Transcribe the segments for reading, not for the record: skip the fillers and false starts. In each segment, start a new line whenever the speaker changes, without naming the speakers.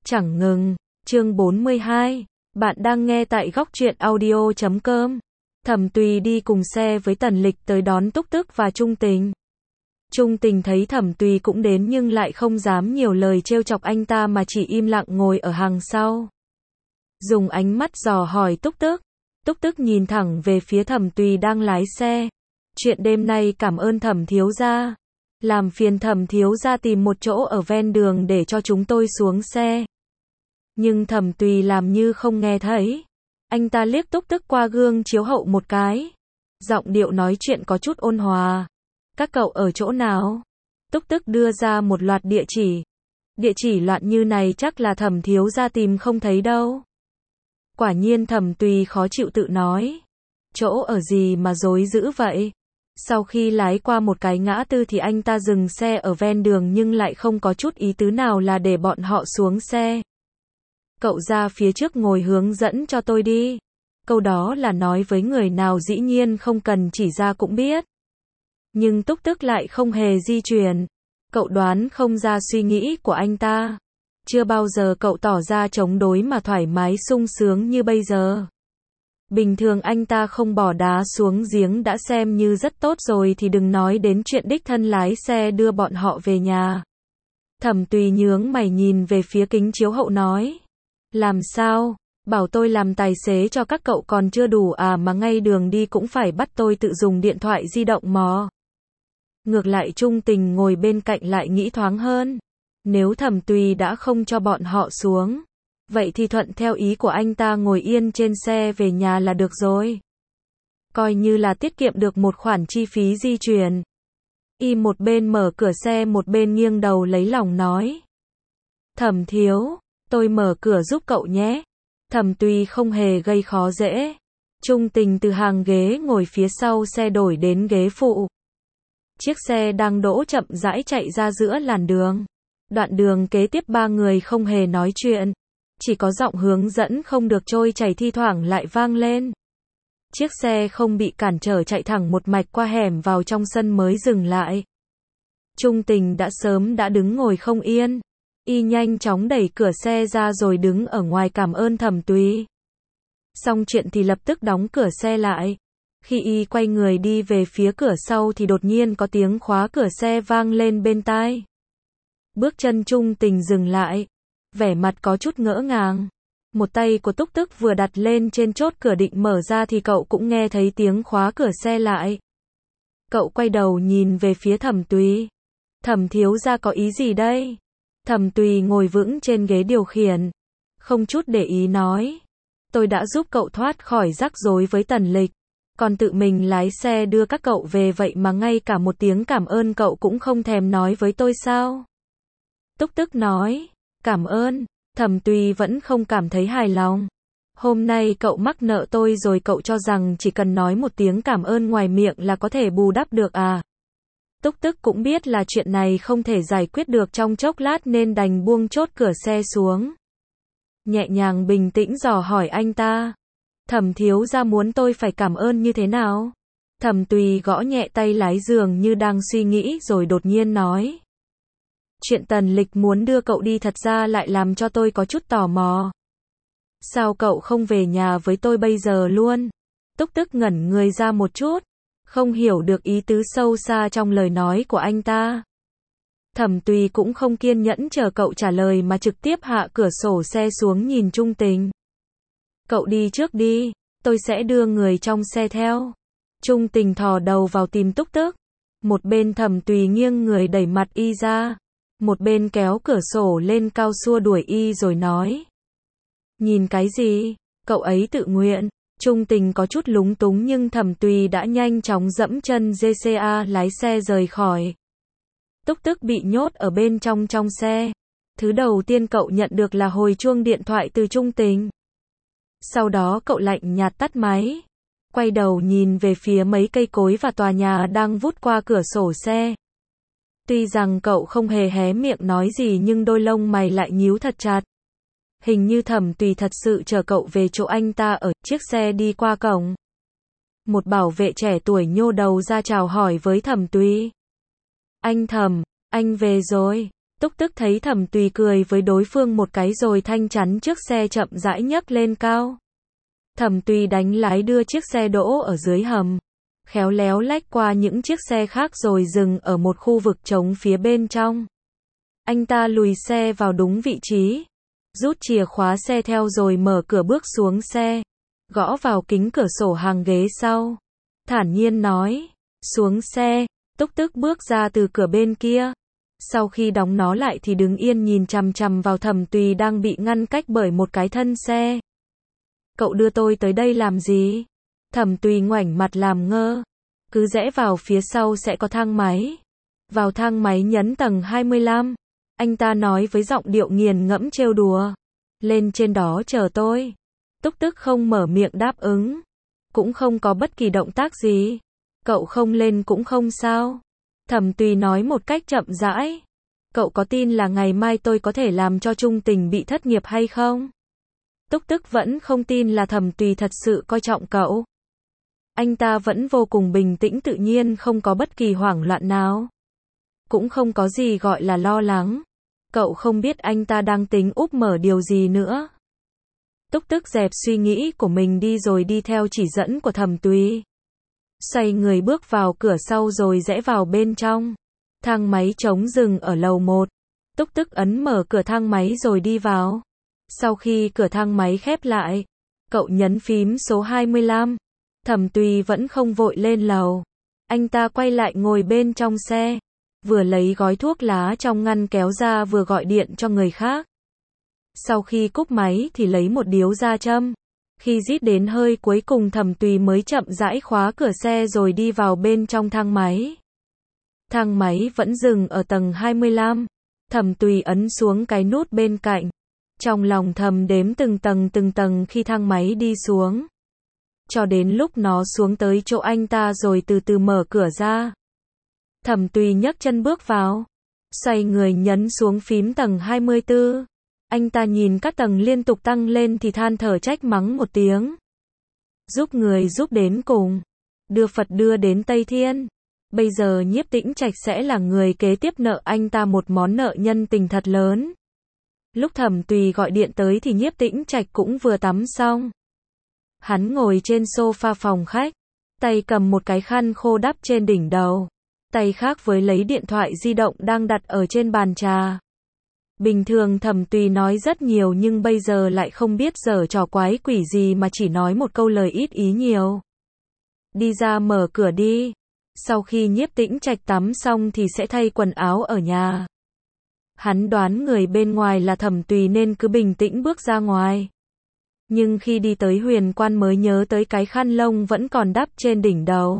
Chẳng ngừng. Chương 42. Bạn đang nghe tại góc truyện audio.com. Thẩm Tùy đi cùng xe với Tần Lịch tới đón Túc Tước và Trung Tình. Trung Tình thấy Thẩm Tùy cũng đến nhưng lại không dám nhiều lời trêu chọc anh ta mà chỉ im lặng ngồi ở hàng sau. Dùng ánh mắt dò hỏi Túc Tước. Túc Tước nhìn thẳng về phía Thẩm Tùy đang lái xe. Chuyện đêm nay cảm ơn Thẩm thiếu gia. Làm phiền Thẩm thiếu gia tìm một chỗ ở ven đường để cho chúng tôi xuống xe. Nhưng Thẩm Tùy làm như không nghe thấy. Anh ta liếc Túc Tước qua gương chiếu hậu một cái. Giọng điệu nói chuyện có chút ôn hòa. Các cậu ở chỗ nào? Túc Tước đưa ra một loạt địa chỉ. Địa chỉ loạn như này chắc là Thẩm thiếu gia tìm không thấy đâu. Quả nhiên Thẩm Tùy khó chịu tự nói. Chỗ ở gì mà rối dữ vậy? Sau khi lái qua một cái ngã tư thì anh ta dừng xe ở ven đường nhưng lại không có chút ý tứ nào là để bọn họ xuống xe. Cậu ra phía trước ngồi hướng dẫn cho tôi đi. Câu đó là nói với người nào dĩ nhiên không cần chỉ ra cũng biết. Nhưng Túc Tước lại không hề di chuyển. Cậu đoán không ra suy nghĩ của anh ta. Chưa bao giờ cậu tỏ ra chống đối mà thoải mái sung sướng như bây giờ. Bình thường anh ta không bỏ đá xuống giếng đã xem như rất tốt rồi thì đừng nói đến chuyện đích thân lái xe đưa bọn họ về nhà. Thẩm Tùy nhướng mày nhìn về phía kính chiếu hậu nói. Làm sao? Bảo tôi làm tài xế cho các cậu còn chưa đủ à mà ngay đường đi cũng phải bắt tôi tự dùng điện thoại di động mò. Ngược lại Trung Tình ngồi bên cạnh lại nghĩ thoáng hơn. Nếu Thẩm Tùy đã không cho bọn họ xuống, vậy thì thuận theo ý của anh ta ngồi yên trên xe về nhà là được rồi. Coi như là tiết kiệm được một khoản chi phí di chuyển. Y một bên mở cửa xe một bên nghiêng đầu lấy lòng nói. Thẩm thiếu, tôi mở cửa giúp cậu nhé. Thẩm Tùy không hề gây khó dễ. Trung Tình từ hàng ghế ngồi phía sau xe đổi đến ghế phụ. Chiếc xe đang đỗ chậm rãi chạy ra giữa làn đường. Đoạn đường kế tiếp ba người không hề nói chuyện. Chỉ có giọng hướng dẫn không được trôi chảy thi thoảng lại vang lên. Chiếc xe không bị cản trở chạy thẳng một mạch qua hẻm vào trong sân mới dừng lại. Trung Tình đã sớm đã đứng ngồi không yên. Y nhanh chóng đẩy cửa xe ra rồi đứng ở ngoài cảm ơn Thẩm Tùy. Xong chuyện thì lập tức đóng cửa xe lại. Khi Y quay người đi về phía cửa sau thì đột nhiên có tiếng khóa cửa xe vang lên bên tai. Bước chân Trung Tình dừng lại. Vẻ mặt có chút ngỡ ngàng. Một tay của Túc Tước vừa đặt lên trên chốt cửa định mở ra thì cậu cũng nghe thấy tiếng khóa cửa xe lại. Cậu quay đầu nhìn về phía Thẩm Tùy. Thẩm thiếu gia có ý gì đây? Thẩm Tùy ngồi vững trên ghế điều khiển. Không chút để ý nói. Tôi đã giúp cậu thoát khỏi rắc rối với Tần Lịch. Còn tự mình lái xe đưa các cậu về vậy mà ngay cả một tiếng cảm ơn cậu cũng không thèm nói với tôi sao? Túc Tước nói. Cảm ơn. Thẩm Tùy vẫn không cảm thấy hài lòng. Hôm nay cậu mắc nợ tôi rồi cậu cho rằng chỉ cần nói một tiếng cảm ơn ngoài miệng là có thể bù đắp được à? Túc Tước cũng biết là chuyện này không thể giải quyết được trong chốc lát nên đành buông chốt cửa xe xuống. Nhẹ nhàng bình tĩnh dò hỏi anh ta. Thẩm thiếu gia muốn tôi phải cảm ơn như thế nào? Thẩm Tùy gõ nhẹ tay lái giường như đang suy nghĩ rồi đột nhiên nói. Chuyện Tần Lịch muốn đưa cậu đi thật ra lại làm cho tôi có chút tò mò. Sao cậu không về nhà với tôi bây giờ luôn? Túc Tước ngẩn người ra một chút. Không hiểu được ý tứ sâu xa trong lời nói của anh ta. Thẩm Tùy cũng không kiên nhẫn chờ cậu trả lời mà trực tiếp hạ cửa sổ xe xuống nhìn Trung Tình. Cậu đi trước đi, tôi sẽ đưa người trong xe theo. Trung Tình thò đầu vào tìm Túc Tước. Một bên Thẩm Tùy nghiêng người đẩy mặt Y ra. Một bên kéo cửa sổ lên cao xua đuổi Y rồi nói. Nhìn cái gì? Cậu ấy tự nguyện. Trung Tình có chút lúng túng nhưng Thẩm Tùy đã nhanh chóng dẫm chân GCA lái xe rời khỏi. Túc Tước bị nhốt ở bên trong xe. Thứ đầu tiên cậu nhận được là hồi chuông điện thoại từ Trung Tình. Sau đó cậu lạnh nhạt tắt máy. Quay đầu nhìn về phía mấy cây cối và tòa nhà đang vút qua cửa sổ xe. Tuy rằng cậu không hề hé miệng nói gì nhưng đôi lông mày lại nhíu thật chặt. Hình như Thẩm Tùy thật sự chờ cậu về chỗ anh ta ở. Chiếc xe đi qua cổng. Một bảo vệ trẻ tuổi nhô đầu ra chào hỏi với Thẩm Tùy. Anh Thẩm, anh về rồi. Túc Tức thấy Thẩm Tùy cười với đối phương một cái rồi thanh chắn trước xe chậm rãi nhấc lên cao. Thẩm Tùy đánh lái đưa chiếc xe đỗ ở dưới hầm, khéo léo lách qua những chiếc xe khác rồi dừng ở một khu vực trống phía bên trong. Anh ta lùi xe vào đúng vị trí, rút chìa khóa xe theo rồi mở cửa bước xuống xe, gõ vào kính cửa sổ hàng ghế sau. Thản nhiên nói, xuống xe. Túc Tức bước ra từ cửa bên kia. Sau khi đóng nó lại thì đứng yên nhìn chằm chằm vào Thẩm Tùy đang bị ngăn cách bởi một cái thân xe. Cậu đưa tôi tới đây làm gì? Thẩm Tùy ngoảnh mặt làm ngơ. Cứ rẽ vào phía sau sẽ có thang máy. Vào thang máy nhấn tầng 25. Anh ta nói với giọng điệu nghiền ngẫm trêu đùa. Lên trên đó chờ tôi. Túc Tức không mở miệng đáp ứng. Cũng không có bất kỳ động tác gì. Cậu không lên cũng không sao. Thẩm Tùy nói một cách chậm rãi. Cậu có tin là ngày mai tôi có thể làm cho Trung Tình bị thất nghiệp hay không? Túc Tức vẫn không tin là Thẩm Tùy thật sự coi trọng cậu. Anh ta vẫn vô cùng bình tĩnh tự nhiên không có bất kỳ hoảng loạn nào. Cũng không có gì gọi là lo lắng. Cậu không biết anh ta đang tính úp mở điều gì nữa. Túc Tức dẹp suy nghĩ của mình đi rồi đi theo chỉ dẫn của Thẩm Tùy. Xoay người bước vào cửa sau rồi rẽ vào bên trong. Thang máy trống dừng ở lầu 1. Túc Tức ấn mở cửa thang máy rồi đi vào. Sau khi cửa thang máy khép lại, cậu nhấn phím số 25. Thẩm Tùy vẫn không vội lên lầu. Anh ta quay lại ngồi bên trong xe, vừa lấy gói thuốc lá trong ngăn kéo ra vừa gọi điện cho người khác. Sau khi cúp máy thì lấy một điếu ra châm. Khi rít đến hơi cuối cùng Thẩm Tùy mới chậm rãi khóa cửa xe rồi đi vào bên trong thang máy. Thang máy vẫn dừng ở tầng 25. Thẩm Tùy ấn xuống cái nút bên cạnh. Trong lòng thầm đếm từng tầng khi thang máy đi xuống. Cho đến lúc nó xuống tới chỗ anh ta rồi từ từ mở cửa ra. Thẩm Tùy nhấc chân bước vào. Xoay người nhấn xuống phím tầng 24. Anh ta nhìn các tầng liên tục tăng lên thì than thở trách mắng một tiếng. Giúp người giúp đến cùng. Đưa Phật đưa đến Tây Thiên. Bây giờ Nhiếp Tĩnh Trạch sẽ là người kế tiếp nợ anh ta một món nợ nhân tình thật lớn. Lúc Thẩm Tùy gọi điện tới thì Nhiếp Tĩnh Trạch cũng vừa tắm xong. Hắn ngồi trên sofa phòng khách. Tay cầm một cái khăn khô đắp trên đỉnh đầu. Tay khác với lấy điện thoại di động đang đặt ở trên bàn trà. Bình thường Thẩm Tùy nói rất nhiều nhưng bây giờ lại không biết giở trò quái quỷ gì mà chỉ nói một câu lời ít ý nhiều. Đi ra mở cửa đi. Sau khi Nhiếp Tĩnh Trạch tắm xong thì sẽ thay quần áo ở nhà. Hắn đoán người bên ngoài là Thẩm Tùy nên cứ bình tĩnh bước ra ngoài. Nhưng khi đi tới Huyền Quan mới nhớ tới cái khăn lông vẫn còn đắp trên đỉnh đầu.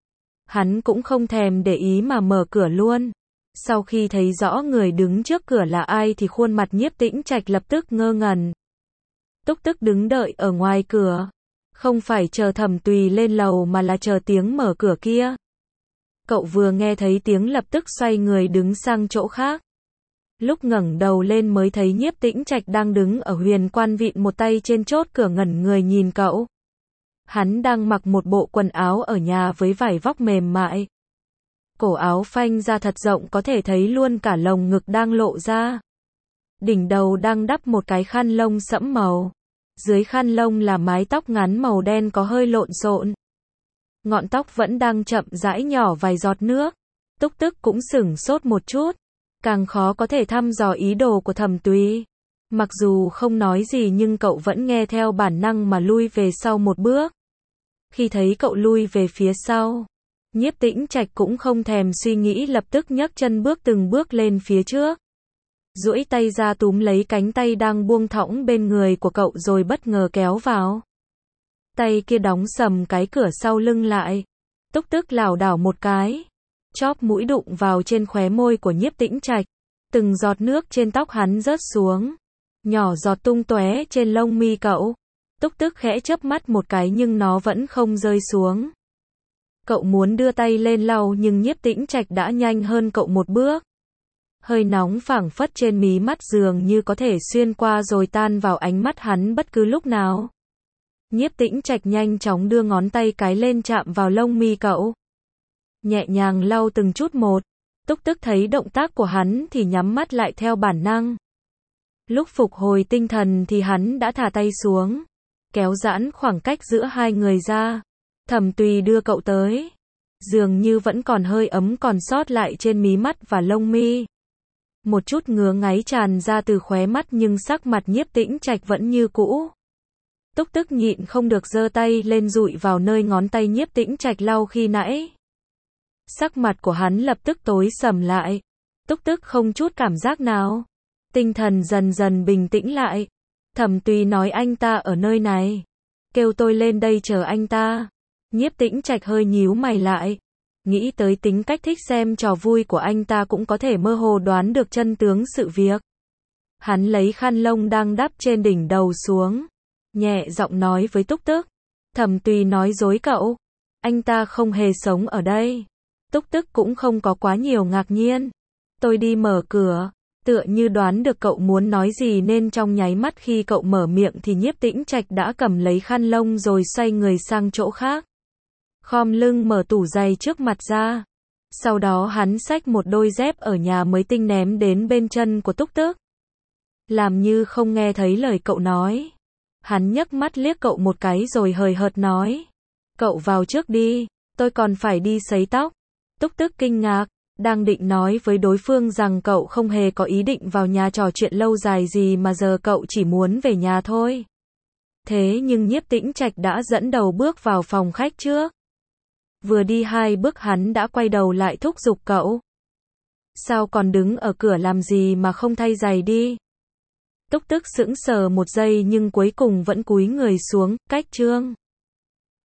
Hắn cũng không thèm để ý mà mở cửa luôn. Sau khi thấy rõ người đứng trước cửa là ai thì khuôn mặt Nhiếp Tĩnh Trạch lập tức ngơ ngẩn. Túc Tức đứng đợi ở ngoài cửa. Không phải chờ Thẩm Tùy lên lầu mà là chờ tiếng mở cửa kia. Cậu vừa nghe thấy tiếng lập tức xoay người đứng sang chỗ khác. Lúc ngẩng đầu lên mới thấy Nhiếp Tĩnh Trạch đang đứng ở Huyền Quan vịn một tay trên chốt cửa ngẩn người nhìn cậu. Hắn đang mặc một bộ quần áo ở nhà với vải vóc mềm mại. Cổ áo phanh ra thật rộng có thể thấy luôn cả lồng ngực đang lộ ra. Đỉnh đầu đang đắp một cái khăn lông sẫm màu. Dưới khăn lông là mái tóc ngắn màu đen có hơi lộn xộn. Ngọn tóc vẫn đang chậm rãi nhỏ vài giọt nước. Túc Tức cũng sửng sốt một chút. Càng khó có thể thăm dò ý đồ của Thẩm Tùy. Mặc dù không nói gì nhưng cậu vẫn nghe theo bản năng mà lui về sau một bước. Khi thấy cậu lui về phía sau, Nhiếp Tĩnh Trạch cũng không thèm suy nghĩ lập tức nhấc chân bước từng bước lên phía trước. Duỗi tay ra túm lấy cánh tay đang buông thõng bên người của cậu rồi bất ngờ kéo vào. Tay kia đóng sầm cái cửa sau lưng lại. Túc Tức lảo đảo một cái. Chóp mũi đụng vào trên khóe môi của Nhiếp Tĩnh Trạch. Từng giọt nước trên tóc hắn rớt xuống. Nhỏ giọt tung tóe trên lông mi cậu. Túc Tức khẽ chớp mắt một cái nhưng nó vẫn không rơi xuống. Cậu muốn đưa tay lên lau nhưng Nhiếp Tĩnh Trạch đã nhanh hơn cậu một bước. Hơi nóng phảng phất trên mí mắt dường như có thể xuyên qua rồi tan vào ánh mắt hắn bất cứ lúc nào. Nhiếp Tĩnh Trạch nhanh chóng đưa ngón tay cái lên chạm vào lông mi cậu. Nhẹ nhàng lau từng chút một. Túc Tức thấy động tác của hắn thì nhắm mắt lại theo bản năng. Lúc phục hồi tinh thần thì hắn đã thả tay xuống, kéo giãn khoảng cách giữa hai người ra. Thẩm Tùy đưa cậu tới. Dường như vẫn còn hơi ấm còn sót lại trên mí mắt và lông mi. Một chút ngứa ngáy tràn ra từ khóe mắt nhưng sắc mặt Nhiếp Tĩnh Trạch vẫn như cũ. Túc Tức nhịn không được giơ tay lên dụi vào nơi ngón tay Nhiếp Tĩnh Trạch lau khi nãy. Sắc mặt của hắn lập tức tối sầm lại. Túc Tức không chút cảm giác nào. Tinh thần dần dần bình tĩnh lại. Thẩm Tùy nói anh ta ở nơi này. Kêu tôi lên đây chờ anh ta. Nhiếp Tĩnh Trạch hơi nhíu mày lại. Nghĩ tới tính cách thích xem trò vui của anh ta cũng có thể mơ hồ đoán được chân tướng sự việc. Hắn lấy khăn lông đang đắp trên đỉnh đầu xuống. Nhẹ giọng nói với Túc Tức. Thẩm Tùy nói dối cậu. Anh ta không hề sống ở đây. Túc Tức cũng không có quá nhiều ngạc nhiên. Tôi đi mở cửa. Tựa như đoán được cậu muốn nói gì nên trong nháy mắt khi cậu mở miệng thì Nhiếp Tĩnh Trạch đã cầm lấy khăn lông rồi xoay người sang chỗ khác. Khom lưng mở tủ giày trước mặt ra. Sau đó hắn xách một đôi dép ở nhà mới tinh ném đến bên chân của Túc Tức. Làm như không nghe thấy lời cậu nói. Hắn nhấc mắt liếc cậu một cái rồi hời hợt nói. Cậu vào trước đi, tôi còn phải đi sấy tóc. Túc Tức kinh ngạc, đang định nói với đối phương rằng cậu không hề có ý định vào nhà trò chuyện lâu dài gì mà giờ cậu chỉ muốn về nhà thôi. Thế nhưng Nhiếp Tĩnh Trạch đã dẫn đầu bước vào phòng khách trước. Vừa đi 2 bước hắn đã quay đầu lại thúc giục cậu. Sao còn đứng ở cửa làm gì mà không thay giày đi? Túc Tức sững sờ một giây nhưng cuối cùng vẫn cúi người xuống, cách chương.